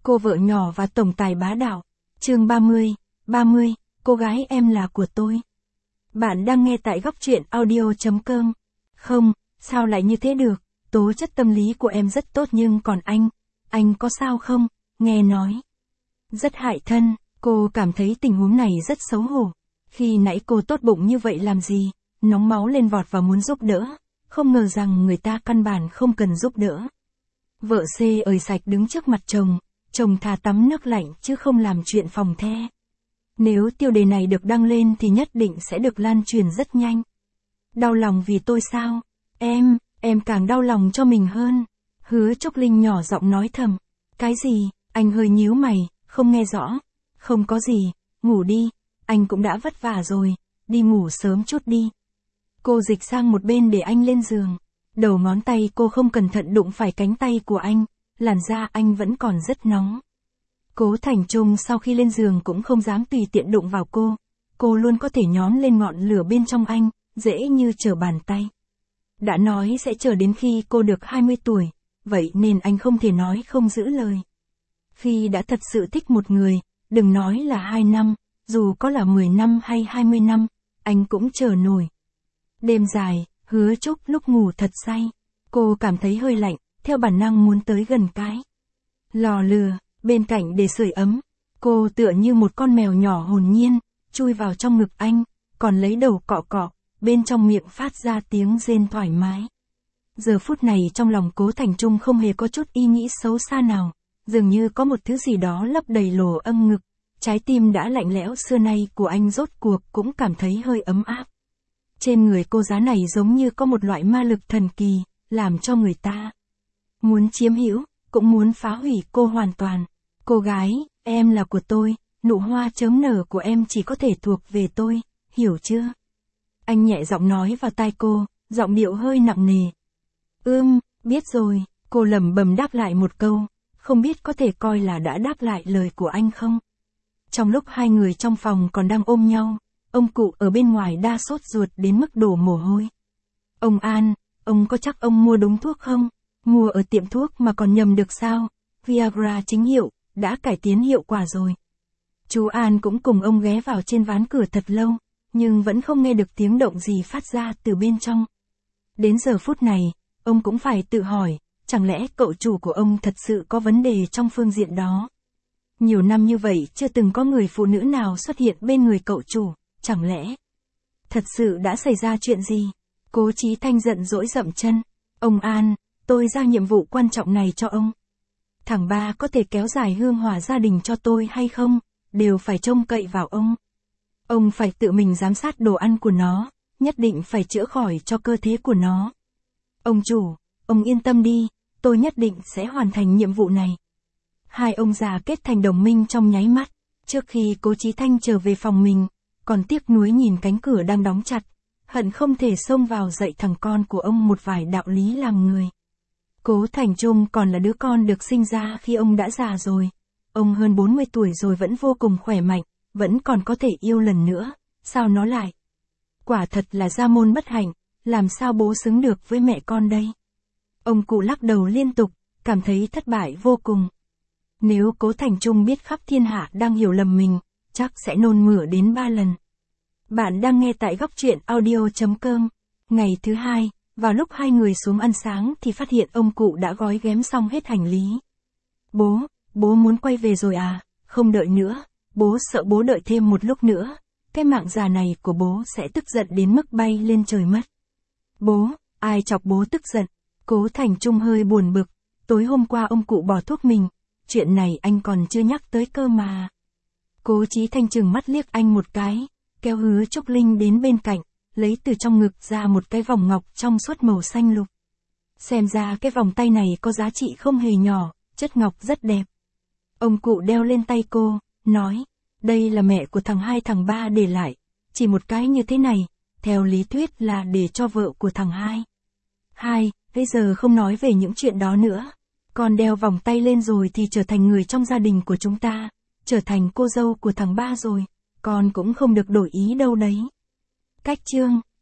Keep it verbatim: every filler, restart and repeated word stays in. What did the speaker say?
cô vợ nhỏ và tổng tài bá đạo. Chương ba mươi, ba mươi, cô gái em là của tôi. Bạn đang nghe tại góc truyện audio chấm com. Không, sao lại như thế được, tố chất tâm lý của em rất tốt nhưng còn anh, anh có sao không, nghe nói. Rất hại thân, cô cảm thấy tình huống này rất xấu hổ. Khi nãy cô tốt bụng như vậy làm gì, nóng máu lên vọt và muốn giúp đỡ, không ngờ rằng người ta căn bản không cần giúp đỡ. Vợ xê ời sạch đứng trước mặt chồng, chồng thà tắm nước lạnh chứ không làm chuyện phòng the. Nếu tiêu đề này được đăng lên thì nhất định sẽ được lan truyền rất nhanh. Đau lòng vì tôi sao? Em, em càng đau lòng cho mình hơn. Hứa Trúc Linh nhỏ giọng nói thầm. Cái gì? Anh hơi nhíu mày, không nghe rõ. Không có gì, ngủ đi, anh cũng đã vất vả rồi, đi ngủ sớm chút đi. Cô dịch sang một bên để anh lên giường. Đầu ngón tay cô không cẩn thận đụng phải cánh tay của anh, làn da anh vẫn còn rất nóng. Cố Thành Trung sau khi lên giường cũng không dám tùy tiện đụng vào cô. Cô luôn có thể nhón lên ngọn lửa bên trong anh, dễ như trở bàn tay. Đã nói sẽ chờ đến khi cô được hai mươi tuổi, vậy nên anh không thể nói không giữ lời. Khi đã thật sự thích một người, đừng nói là hai năm, dù có là mười năm hay hai mươi năm, anh cũng chờ nổi. Đêm dài, Hứa Trúc lúc ngủ thật say. Cô cảm thấy hơi lạnh, theo bản năng muốn tới gần cái lò lửa, bên cạnh để sưởi ấm. Cô tựa như một con mèo nhỏ hồn nhiên, chui vào trong ngực anh, còn lấy đầu cọ cọ, bên trong miệng phát ra tiếng rên thoải mái. Giờ phút này trong lòng Cố Thành Trung không hề có chút ý nghĩ xấu xa nào, dường như có một thứ gì đó lấp đầy lỗ âm ngực. Trái tim đã lạnh lẽo xưa nay của anh rốt cuộc cũng cảm thấy hơi ấm áp. Trên người cô giá này giống như có một loại ma lực thần kỳ, làm cho người ta muốn chiếm hữu, cũng muốn phá hủy cô hoàn toàn. Cô gái, em là của tôi, nụ hoa chớm nở của em chỉ có thể thuộc về tôi, hiểu chưa? Anh nhẹ giọng nói vào tai cô, giọng điệu hơi nặng nề. Ưm, biết rồi, cô lẩm bẩm đáp lại một câu, không biết có thể coi là đã đáp lại lời của anh không? Trong lúc hai người trong phòng còn đang ôm nhau, ông cụ ở bên ngoài đa sốt ruột đến mức đổ mồ hôi. Ông An, ông có chắc ông mua đúng thuốc không? Mua ở tiệm thuốc mà còn nhầm được sao? Viagra chính hiệu, đã cải tiến hiệu quả rồi. Chú An cũng cùng ông ghé vào trên ván cửa thật lâu, nhưng vẫn không nghe được tiếng động gì phát ra từ bên trong. Đến giờ phút này, ông cũng phải tự hỏi, chẳng lẽ cậu chủ của ông thật sự có vấn đề trong phương diện đó? Nhiều năm như vậy chưa từng có người phụ nữ nào xuất hiện bên người cậu chủ, chẳng lẽ thật sự đã xảy ra chuyện gì? Cố Chí Thanh giận dỗi dậm chân. Ông An, tôi giao nhiệm vụ quan trọng này cho ông. Thằng ba có thể kéo dài hương hỏa gia đình cho tôi hay không, đều phải trông cậy vào ông. Ông phải tự mình giám sát đồ ăn của nó, nhất định phải chữa khỏi cho cơ thể của nó. Ông chủ, ông yên tâm đi, tôi nhất định sẽ hoàn thành nhiệm vụ này. Hai ông già kết thành đồng minh trong nháy mắt, trước khi Cố Chí Thanh trở về phòng mình, còn tiếc nuối nhìn cánh cửa đang đóng chặt, hận không thể xông vào dạy thằng con của ông một vài đạo lý làm người. Cố Thành Trung còn là đứa con được sinh ra khi ông đã già rồi. Ông hơn bốn mươi tuổi rồi vẫn vô cùng khỏe mạnh, vẫn còn có thể yêu lần nữa, sao nó lại? Quả thật là gia môn bất hạnh, làm sao bố xứng được với mẹ con đây? Ông cụ lắc đầu liên tục, cảm thấy thất bại vô cùng. Nếu Cố Thành Trung biết khắp thiên hạ đang hiểu lầm mình, chắc sẽ nôn mửa đến ba lần. Bạn đang nghe tại góc truyện audio chấm com. Ngày thứ hai, vào lúc hai người xuống ăn sáng thì phát hiện ông cụ đã gói ghém xong hết hành lý. Bố, bố muốn quay về rồi à? Không đợi nữa, bố sợ bố đợi thêm một lúc nữa, cái mạng già này của bố sẽ tức giận đến mức bay lên trời mất. Bố, ai chọc bố tức giận? Cố Thành Trung hơi buồn bực, tối hôm qua ông cụ bỏ thuốc mình, chuyện này anh còn chưa nhắc tới cơ mà. Cố Chí Thanh trừng mắt liếc anh một cái, kéo Hứa Trúc Linh đến bên cạnh, lấy từ trong ngực ra một cái vòng ngọc trong suốt màu xanh lục. Xem ra cái vòng tay này có giá trị không hề nhỏ, chất ngọc rất đẹp. Ông cụ đeo lên tay cô, nói, đây là mẹ của thằng hai thằng ba để lại, chỉ một cái như thế này, theo lý thuyết là để cho vợ của thằng hai. Hai, bây giờ không nói về những chuyện đó nữa. Con đeo vòng tay lên rồi thì trở thành người trong gia đình của chúng ta, trở thành cô dâu của thằng ba rồi, con cũng không được đổi ý đâu đấy. Cách chương